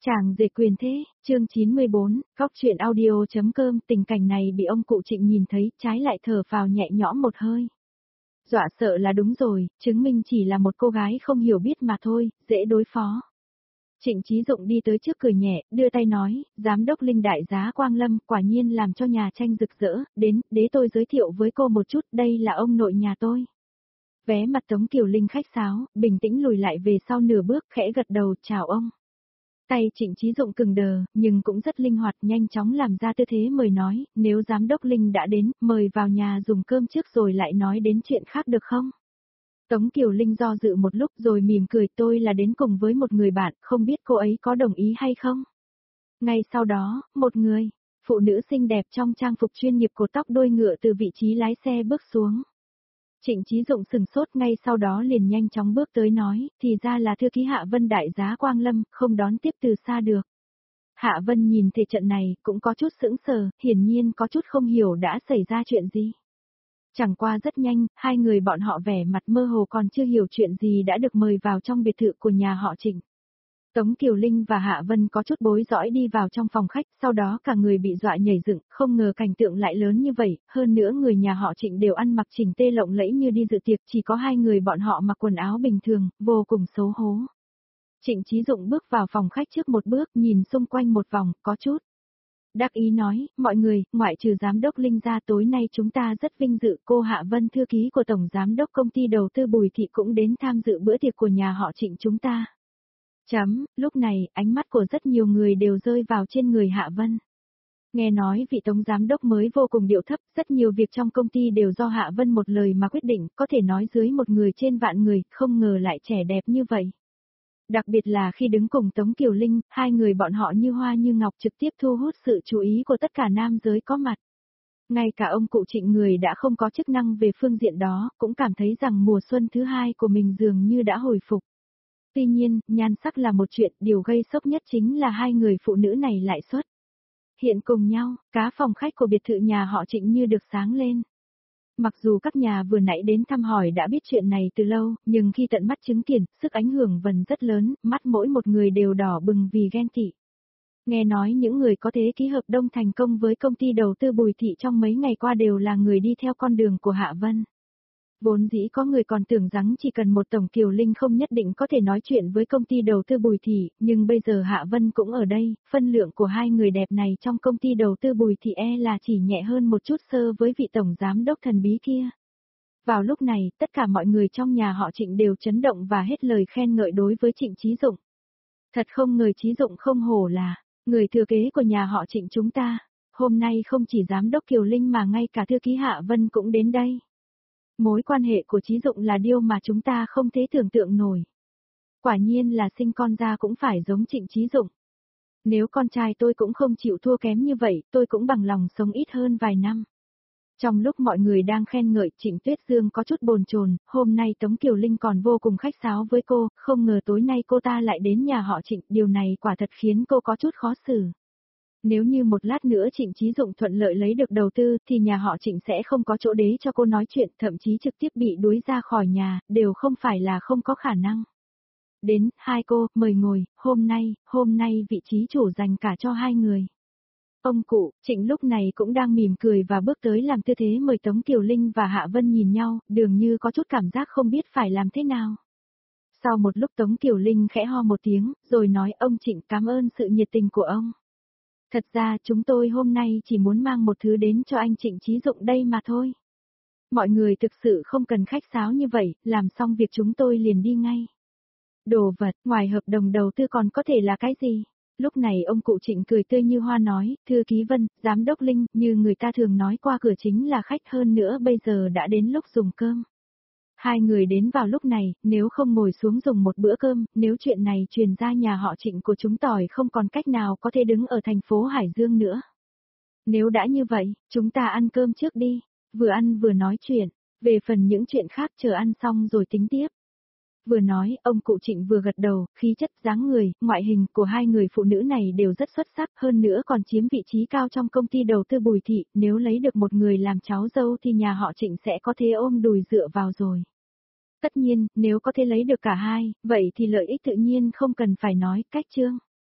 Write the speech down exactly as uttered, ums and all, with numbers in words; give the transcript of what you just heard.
Chàng rể quyền thế, chương chín mươi bốn, Cóc truyện audio.com. Tình cảnh này bị ông cụ Trịnh nhìn thấy, trái lại thở phào nhẹ nhõm một hơi. Dọa sợ là đúng rồi, chứng minh chỉ là một cô gái không hiểu biết mà thôi, dễ đối phó. Trịnh Chí Dụng đi tới trước cười nhẹ, đưa tay nói, giám đốc Linh đại giá Quang Lâm, quả nhiên làm cho nhà tranh rực rỡ, đến, để tôi giới thiệu với cô một chút, đây là ông nội nhà tôi. Vé mặt Tống Kiều Linh khách sáo, bình tĩnh lùi lại về sau nửa bước, khẽ gật đầu, chào ông. Tay Trịnh Chí Dụng cứng đờ, nhưng cũng rất linh hoạt, nhanh chóng làm ra tư thế mời nói, nếu giám đốc Linh đã đến, mời vào nhà dùng cơm trước rồi lại nói đến chuyện khác được không? Tống Kiều Linh do dự một lúc rồi mỉm cười, tôi là đến cùng với một người bạn, không biết cô ấy có đồng ý hay không? Ngay sau đó, một người, phụ nữ xinh đẹp trong trang phục chuyên nghiệp cột tóc đuôi ngựa từ vị trí lái xe bước xuống. Trịnh Chí Dụng sừng sốt, ngay sau đó liền nhanh chóng bước tới nói, thì ra là thư ký Hạ Vân đại giá Quang Lâm, không đón tiếp từ xa được. Hạ Vân nhìn thể trận này, cũng có chút sững sờ, hiển nhiên có chút không hiểu đã xảy ra chuyện gì. Chẳng qua rất nhanh, hai người bọn họ vẻ mặt mơ hồ còn chưa hiểu chuyện gì đã được mời vào trong biệt thự của nhà họ Trịnh. Tống Kiều Linh và Hạ Vân có chút bối rõi đi vào trong phòng khách, sau đó cả người bị dọa nhảy dựng, không ngờ cảnh tượng lại lớn như vậy, hơn nữa người nhà họ Trịnh đều ăn mặc chỉnh tê lộng lẫy như đi dự tiệc, chỉ có hai người bọn họ mặc quần áo bình thường, vô cùng xấu hổ. Trịnh Chí Dụng bước vào phòng khách trước một bước, nhìn xung quanh một vòng, có chút đắc ý nói, mọi người, ngoại trừ giám đốc Linh ra, tối nay chúng ta rất vinh dự, cô Hạ Vân thư ký của tổng giám đốc công ty đầu tư Bùi Thị cũng đến tham dự bữa tiệc của nhà họ Trịnh chúng ta. Chấm, lúc này, ánh mắt của rất nhiều người đều rơi vào trên người Hạ Vân. Nghe nói vị tổng giám đốc mới vô cùng điệu thấp, rất nhiều việc trong công ty đều do Hạ Vân một lời mà quyết định, có thể nói dưới một người trên vạn người, không ngờ lại trẻ đẹp như vậy. Đặc biệt là khi đứng cùng Tống Kiều Linh, hai người bọn họ như hoa như ngọc trực tiếp thu hút sự chú ý của tất cả nam giới có mặt. Ngay cả ông cụ Trịnh người đã không có chức năng về phương diện đó, cũng cảm thấy rằng mùa xuân thứ hai của mình dường như đã hồi phục. Tuy nhiên, nhan sắc là một chuyện, điều gây sốc nhất chính là hai người phụ nữ này lại xuất hiện cùng nhau, cá phòng khách của biệt thự nhà họ Trịnh như được sáng lên. Mặc dù các nhà vừa nãy đến thăm hỏi đã biết chuyện này từ lâu, nhưng khi tận mắt chứng kiến, sức ảnh hưởng vẫn rất lớn, mắt mỗi một người đều đỏ bừng vì ghen tị. Nghe nói những người có thế ký hợp đồng thành công với công ty đầu tư Bùi Thị trong mấy ngày qua đều là người đi theo con đường của Hạ Vân. Vốn dĩ có người còn tưởng rằng chỉ cần một Tổng Kiều Linh không nhất định có thể nói chuyện với công ty đầu tư Bùi Thị, nhưng bây giờ Hạ Vân cũng ở đây, phân lượng của hai người đẹp này trong công ty đầu tư Bùi Thị e là chỉ nhẹ hơn một chút sơ với vị Tổng Giám đốc thần bí kia. Vào lúc này, tất cả mọi người trong nhà họ Trịnh đều chấn động và hết lời khen ngợi đối với Trịnh Chí Dụng. Thật không ngờ Chí Dụng không hổ là người thừa kế của nhà họ Trịnh chúng ta, hôm nay không chỉ Giám đốc Kiều Linh mà ngay cả thư ký Hạ Vân cũng đến đây. Mối quan hệ của Chí Dụng là điều mà chúng ta không thể tưởng tượng nổi. Quả nhiên là sinh con ra cũng phải giống Trịnh Chí Dụng. Nếu con trai tôi cũng không chịu thua kém như vậy, tôi cũng bằng lòng sống ít hơn vài năm. Trong lúc mọi người đang khen ngợi, Trịnh Tuyết Dương có chút bồn chồn, hôm nay Tống Kiều Linh còn vô cùng khách sáo với cô, không ngờ tối nay cô ta lại đến nhà họ Trịnh, điều này quả thật khiến cô có chút khó xử. Nếu như một lát nữa Trịnh Chí Dụng thuận lợi lấy được đầu tư thì nhà họ Trịnh sẽ không có chỗ để cho cô nói chuyện, thậm chí trực tiếp bị đuổi ra khỏi nhà, đều không phải là không có khả năng. Đến, hai cô, mời ngồi, hôm nay, hôm nay vị trí chủ dành cả cho hai người. Ông cụ, Trịnh lúc này cũng đang mỉm cười và bước tới làm tư thế mời Tống Kiều Linh và Hạ Vân nhìn nhau, dường như có chút cảm giác không biết phải làm thế nào. Sau một lúc Tống Kiều Linh khẽ ho một tiếng, rồi nói ông Trịnh cảm ơn sự nhiệt tình của ông. Thật ra chúng tôi hôm nay chỉ muốn mang một thứ đến cho anh Trịnh Chí Dụng đây mà thôi. Mọi người thực sự không cần khách sáo như vậy, làm xong việc chúng tôi liền đi ngay. Đồ vật, ngoài hợp đồng đầu tư còn có thể là cái gì? Lúc này ông cụ Trịnh cười tươi như hoa nói, thư ký Vân, giám đốc Linh, như người ta thường nói qua cửa chính là khách, hơn nữa bây giờ đã đến lúc dùng cơm. Hai người đến vào lúc này, nếu không ngồi xuống dùng một bữa cơm, nếu chuyện này truyền ra nhà họ Trịnh của chúng tỏi không còn cách nào có thể đứng ở thành phố Hải Dương nữa. Nếu đã như vậy, chúng ta ăn cơm trước đi, vừa ăn vừa nói chuyện, về phần những chuyện khác chờ ăn xong rồi tính tiếp. Vừa nói, ông cụ Trịnh vừa gật đầu, khí chất, dáng người, ngoại hình của hai người phụ nữ này đều rất xuất sắc, hơn nữa còn chiếm vị trí cao trong công ty đầu tư Bùi Thị, nếu lấy được một người làm cháu dâu thì nhà họ Trịnh sẽ có thể ôm đùi dựa vào rồi. Tất nhiên, nếu có thể lấy được cả hai, vậy thì lợi ích tự nhiên không cần phải nói, cách chương.